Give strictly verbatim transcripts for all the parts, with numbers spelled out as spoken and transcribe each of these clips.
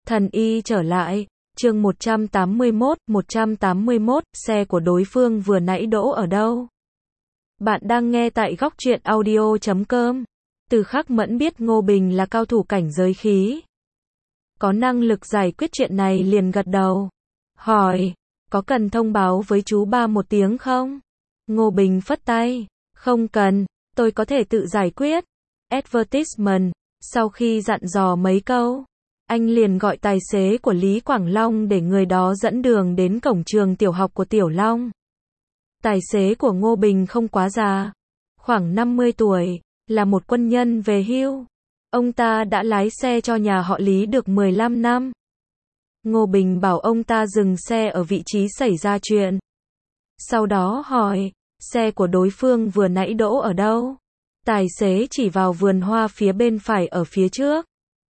Thần y trở lại, chương một trăm tám mươi mốt, một trăm tám mươi mốt, xe của đối phương vừa nãy đỗ ở đâu? Bạn đang nghe tại góc truyện audio chấm com. Từ Khắc Mẫn biết Ngô Bình là cao thủ cảnh giới khí, có năng lực giải quyết chuyện này liền gật đầu. Hỏi, có cần thông báo với chú ba một tiếng không? Ngô Bình phất tay, không cần, tôi có thể tự giải quyết. Advertisement, sau khi dặn dò mấy câu, anh liền gọi tài xế của Lý Quảng Long để người đó dẫn đường đến cổng trường tiểu học của Tiểu Long. Tài xế của Ngô Bình không quá già, khoảng năm mươi tuổi, là một quân nhân về hưu. Ông ta đã lái xe cho nhà họ Lý được mười lăm năm. Ngô Bình bảo ông ta dừng xe ở vị trí xảy ra chuyện. Sau đó hỏi, xe của đối phương vừa nãy đỗ ở đâu? Tài xế chỉ vào vườn hoa phía bên phải ở phía trước.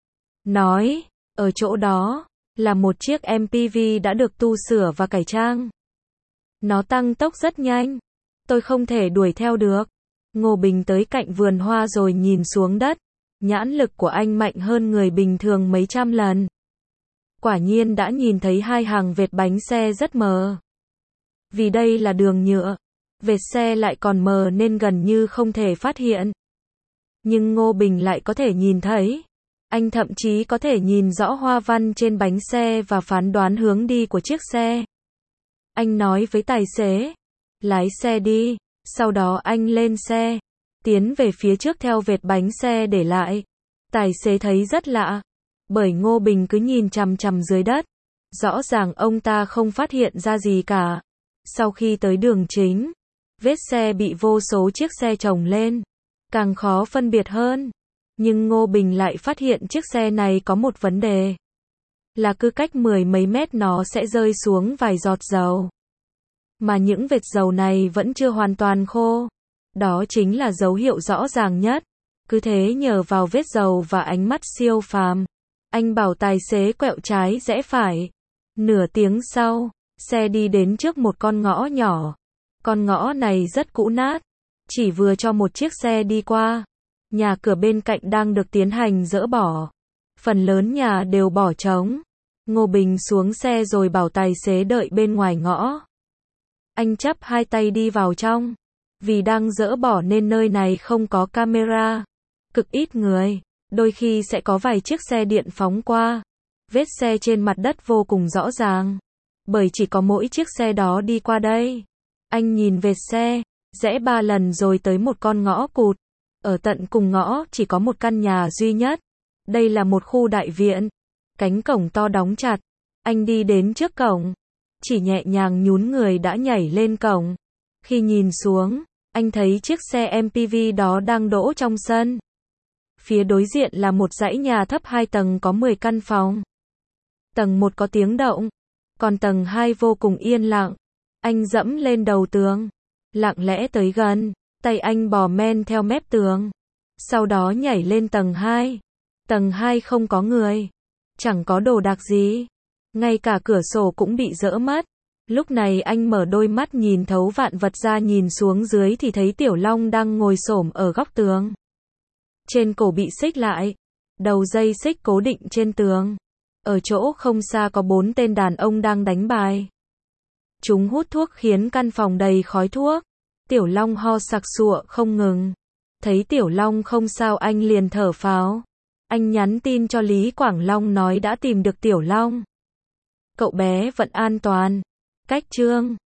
Nói, ở chỗ đó, là một chiếc em pê vê đã được tu sửa và cải trang. Nó tăng tốc rất nhanh. Tôi không thể đuổi theo được. Ngô Bình tới cạnh vườn hoa rồi nhìn xuống đất. Nhãn lực của anh mạnh hơn người bình thường mấy trăm lần. Quả nhiên đã nhìn thấy hai hàng vệt bánh xe rất mờ. Vì đây là đường nhựa, vệt xe lại còn mờ nên gần như không thể phát hiện. Nhưng Ngô Bình lại có thể nhìn thấy. Anh thậm chí có thể nhìn rõ hoa văn trên bánh xe và phán đoán hướng đi của chiếc xe. Anh nói với tài xế, lái xe đi, sau đó anh lên xe, tiến về phía trước theo vệt bánh xe để lại. Tài xế thấy rất lạ, bởi Ngô Bình cứ nhìn chằm chằm dưới đất. Rõ ràng ông ta không phát hiện ra gì cả. Sau khi tới đường chính, vết xe bị vô số chiếc xe chồng lên, càng khó phân biệt hơn. Nhưng Ngô Bình lại phát hiện chiếc xe này có một vấn đề. Là cứ cách mười mấy mét nó sẽ rơi xuống vài giọt dầu. Mà những vệt dầu này vẫn chưa hoàn toàn khô. Đó chính là dấu hiệu rõ ràng nhất. Cứ thế nhờ vào vết dầu và ánh mắt siêu phàm, anh bảo tài xế quẹo trái rẽ phải. Nửa tiếng sau, xe đi đến trước một con ngõ nhỏ. Con ngõ này rất cũ nát, chỉ vừa cho một chiếc xe đi qua. Nhà cửa bên cạnh đang được tiến hành dỡ bỏ. Phần lớn nhà đều bỏ trống. Ngô Bình xuống xe rồi bảo tài xế đợi bên ngoài ngõ. Anh chắp hai tay đi vào trong. Vì đang dỡ bỏ nên nơi này không có camera. Cực ít người. Đôi khi sẽ có vài chiếc xe điện phóng qua. Vết xe trên mặt đất vô cùng rõ ràng. Bởi chỉ có mỗi chiếc xe đó đi qua đây. Anh nhìn vệt xe, rẽ ba lần rồi tới một con ngõ cụt. Ở tận cùng ngõ chỉ có một căn nhà duy nhất. Đây là một khu đại viện. Cánh cổng to đóng chặt. Anh đi đến trước cổng. Chỉ nhẹ nhàng nhún người đã nhảy lên cổng. Khi nhìn xuống, anh thấy chiếc xe em pê vê đó đang đỗ trong sân. Phía đối diện là một dãy nhà thấp hai tầng có mười căn phòng. Tầng một có tiếng động. Còn tầng hai vô cùng yên lặng. Anh dẫm lên đầu tường. Lặng lẽ tới gần. Tay anh bò men theo mép tường. Sau đó nhảy lên tầng hai. Tầng hai không có người. Chẳng có đồ đạc gì. Ngay cả cửa sổ cũng bị dỡ mất. Lúc này anh mở đôi mắt nhìn thấu vạn vật ra, nhìn xuống dưới thì thấy Tiểu Long đang ngồi xổm ở góc tường. Trên cổ bị xích lại. Đầu dây xích cố định trên tường. Ở chỗ không xa có bốn tên đàn ông đang đánh bài. Chúng hút thuốc khiến căn phòng đầy khói thuốc. Tiểu Long ho sặc sụa không ngừng. Thấy Tiểu Long không sao anh liền thở phào. Anh nhắn tin cho Lý Quảng Long nói đã tìm được Tiểu Long. Cậu bé vẫn an toàn. Cách chương